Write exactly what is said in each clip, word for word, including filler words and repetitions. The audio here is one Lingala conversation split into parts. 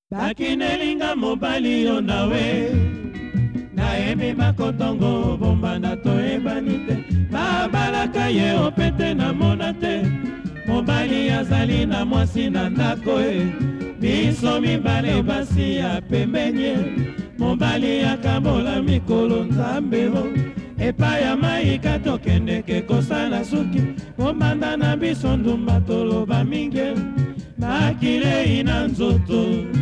Bakinelinga mobali yo nawe nayebi bakotongo bombanda toyebani te babalaka ye opete namona te mobali azali na mwasi na ndako e biso mibale basi ya pembeni mobali akabola mikolo nzambelo epai ya maika tokendeke kosala suki bombanda na biso ndumba toloba mingi makilei na nzoto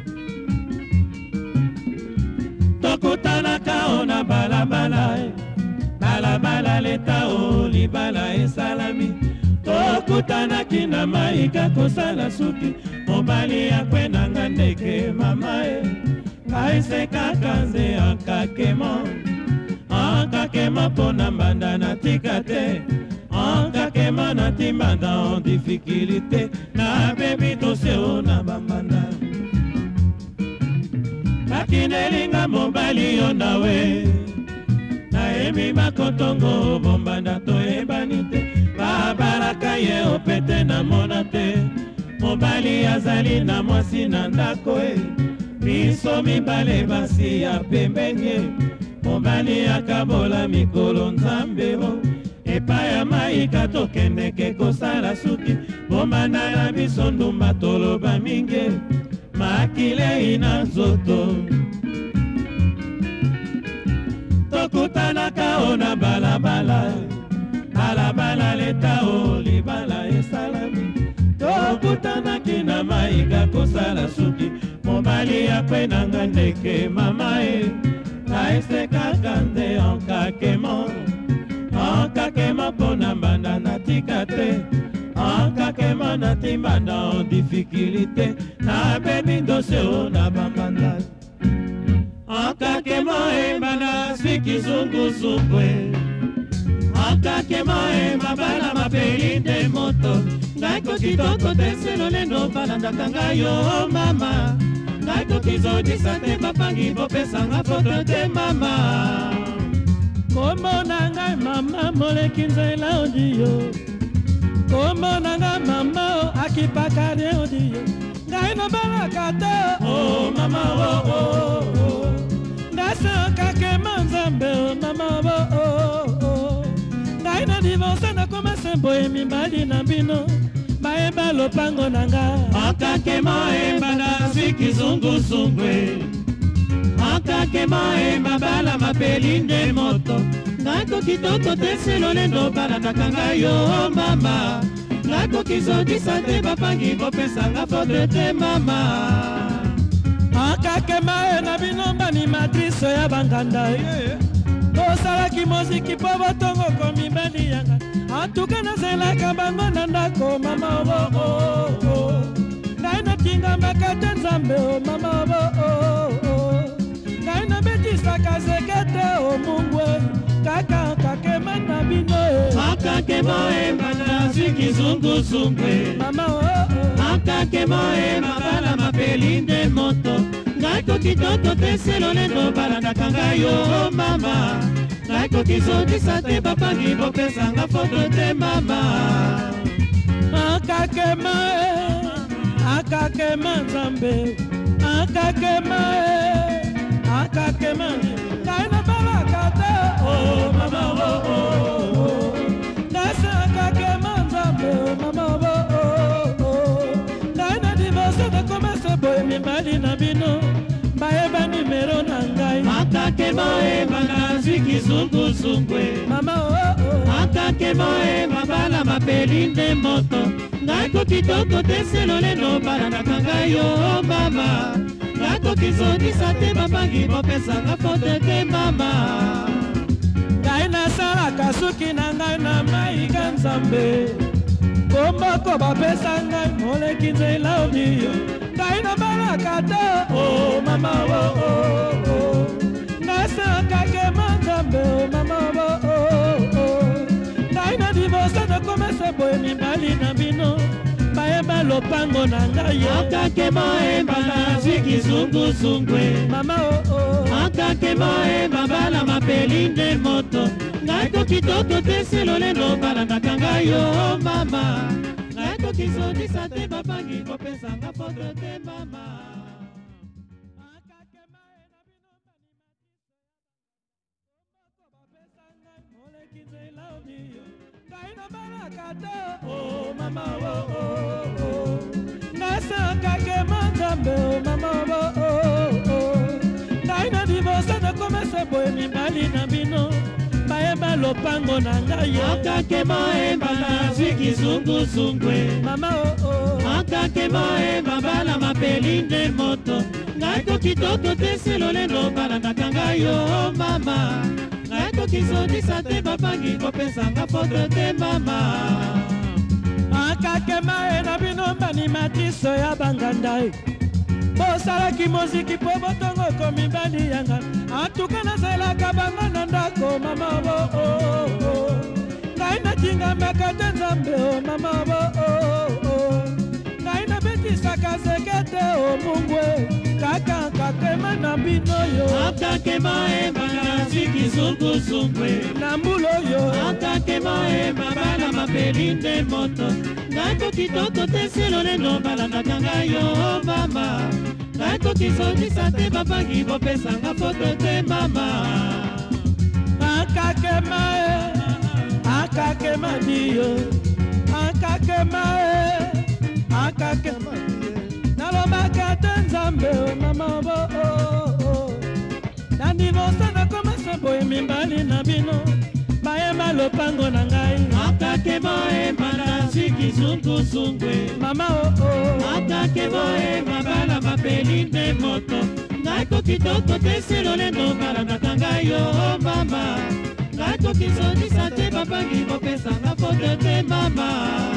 tokutanaka o na balabala balabala leta o libala esalami tokutanaki na maika kosala suki mobali akwenanga ndeke mama e ngai sekaka nze ankakemo ankakemo mpo na mbanda natika te ankakemo natimbanda en difficulté nabebi toseo na bambanda bakinelinga mobali yo nawe nayebi bakotongo bombanda toyebani te babalaka ye opete namona te mobali azali na mwasi na ndako e biso mibale basi ya pembeni mobali akabola mikolo nzambelo epai ya maika tokendeke kosala suki bombanda na biso ndumba toloba mingi makilei na nzoto tokutanaka o na balabala balabala leta o libala esalami tokutanaki na maika kosala suki mobali akwenanga ndeke mama e naisekaka nde onkakemo onkakemo mpo na mbanda natika te onkakemo natimbanda en difficulté nabebi ndoseo na bambanda onkakemo embanda swiki zunguzungwe onkakemo embabala mapeli nde moto ngai kokitoko te selolendo balandaka ngai yo mama ngai kokizodisa te bapangi bopesanga foto te mama kombo na ngai mama moleki nzela odiyo kombo na ngai mama akipakali odiyo ngai nabalaka te o mama o nasankakema nzambe o mama o ngai na divorce nakoma semboye mibali na bino bayeba lopango na nga onkakema embanda swiki zunguzungwe onkakema embabala mapeli nde moto ngai kokitoko te selolendo balandaka ngai yo mama ngai kokizodisa te bapangi bopesanga foto te mama onkakema e na bino banimatrice ya banganda tosalaki moziki mpo botongo komibali yanga antuka nazelaka bango na ndako mama obo ngai natingambaka te nzambe o mama obo ngai nabetisaka zeke te o mungwe kaka onkakema na bino onkakema embanda swiki zunguzungwe mama onkakema embabala mapeli nde moto ngai kokitoko te selolendo balandaka ngai yo mama ngai kokizodisa te bapangi bopesanga foto te mama onkakema onkakema nzambe onkakema onkakema ngai nabalaka te o mama o nasi onkakema nzambe o mama o ngai na divorce nakomese boye mibali na bino bayeba nimero na ngai onkakema embanda swiki zunguzungwe mama onkakema embabala mapeli nde moto ngai kokitoko te selolendo balandaka ngai yo mama ngai kokizodisa te bapangi bopesanga foto te mama ngai nasalaka suki na ngai na maika nzambe komboko bapesa ngai moleki nzela odiyo ngai nabalaka te o mama o nasankakema nzambe o mama o ngai na divorce nakomese boye mibali na bino bayeba lopango na ngai onkakema embanda swiki zunguzungwe mama o onkakema embabala mapeli nde moto ngai kokitoko te selolendo balandaka ngai yo mama ngai kokizodisa te bapangi bopesanga foto te mama ngai nabalaka te o mama o nasakake manzambe o mama o ngai na divorce nakomesa boye mibali na bino bayeba lopango na ngai akake moyemba na zwiki zunguzungwe mama o akake moyemba bala mapeli nde moto ngai kokitoko te selolendo balandaka ngai yo mama ngai kokizondisa te babangi kopesanga foto te mama akake mae na bino banimatiso ya banganda bosalaki moziki mpo botongo komibali yanga atuka nazelaka bango na ndako mama bo ngai natingamaka te nzambe o mama bo ngai nabetisaka sekete o mungwe kaka nkakema na bino yo akakema ema na ziki zunguzungwe na mbulo yo akakema ema bala mapeli nde moto ngai kokitoko te selolendo balandaka ngai yo mama ngai kokizondisa te babangi bopesanga foto te mama akakema e akakema diyo akakema e akakema nalobaka te nzambe o mama bo na divorce nakomasa boye mibali na bino bayeba lopango na ngai akakema ema na ziki zunguzungwe mama o akakema ema bala mapeli nde moto ngai kokitoko te selolendo balandaka ngai yo mama ngai kokizondisa te babangi bopesanga foto te mama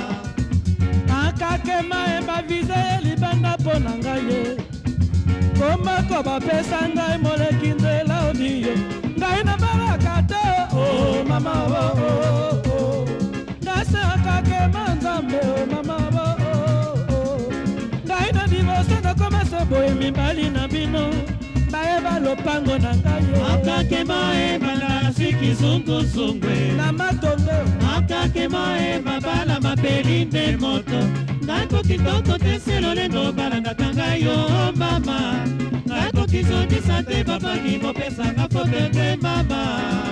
akakema eba vize ye libanda mpo na ngai ye kombako bapesa ngai moleki nzela odiyo ngai nabalaka te o mama o ngase akakema nzambe o mama o ngai na divorce nakomasa boye mibali na bino bayeba lopango na ngai ye akakema ema na ziki zunguzungwe na matongo akakema ema bala mapeli nde moto ngai kokitoko te selolendo balandaka ngai yo mama ngai kokizondisa te babangi bopesanga foto te mama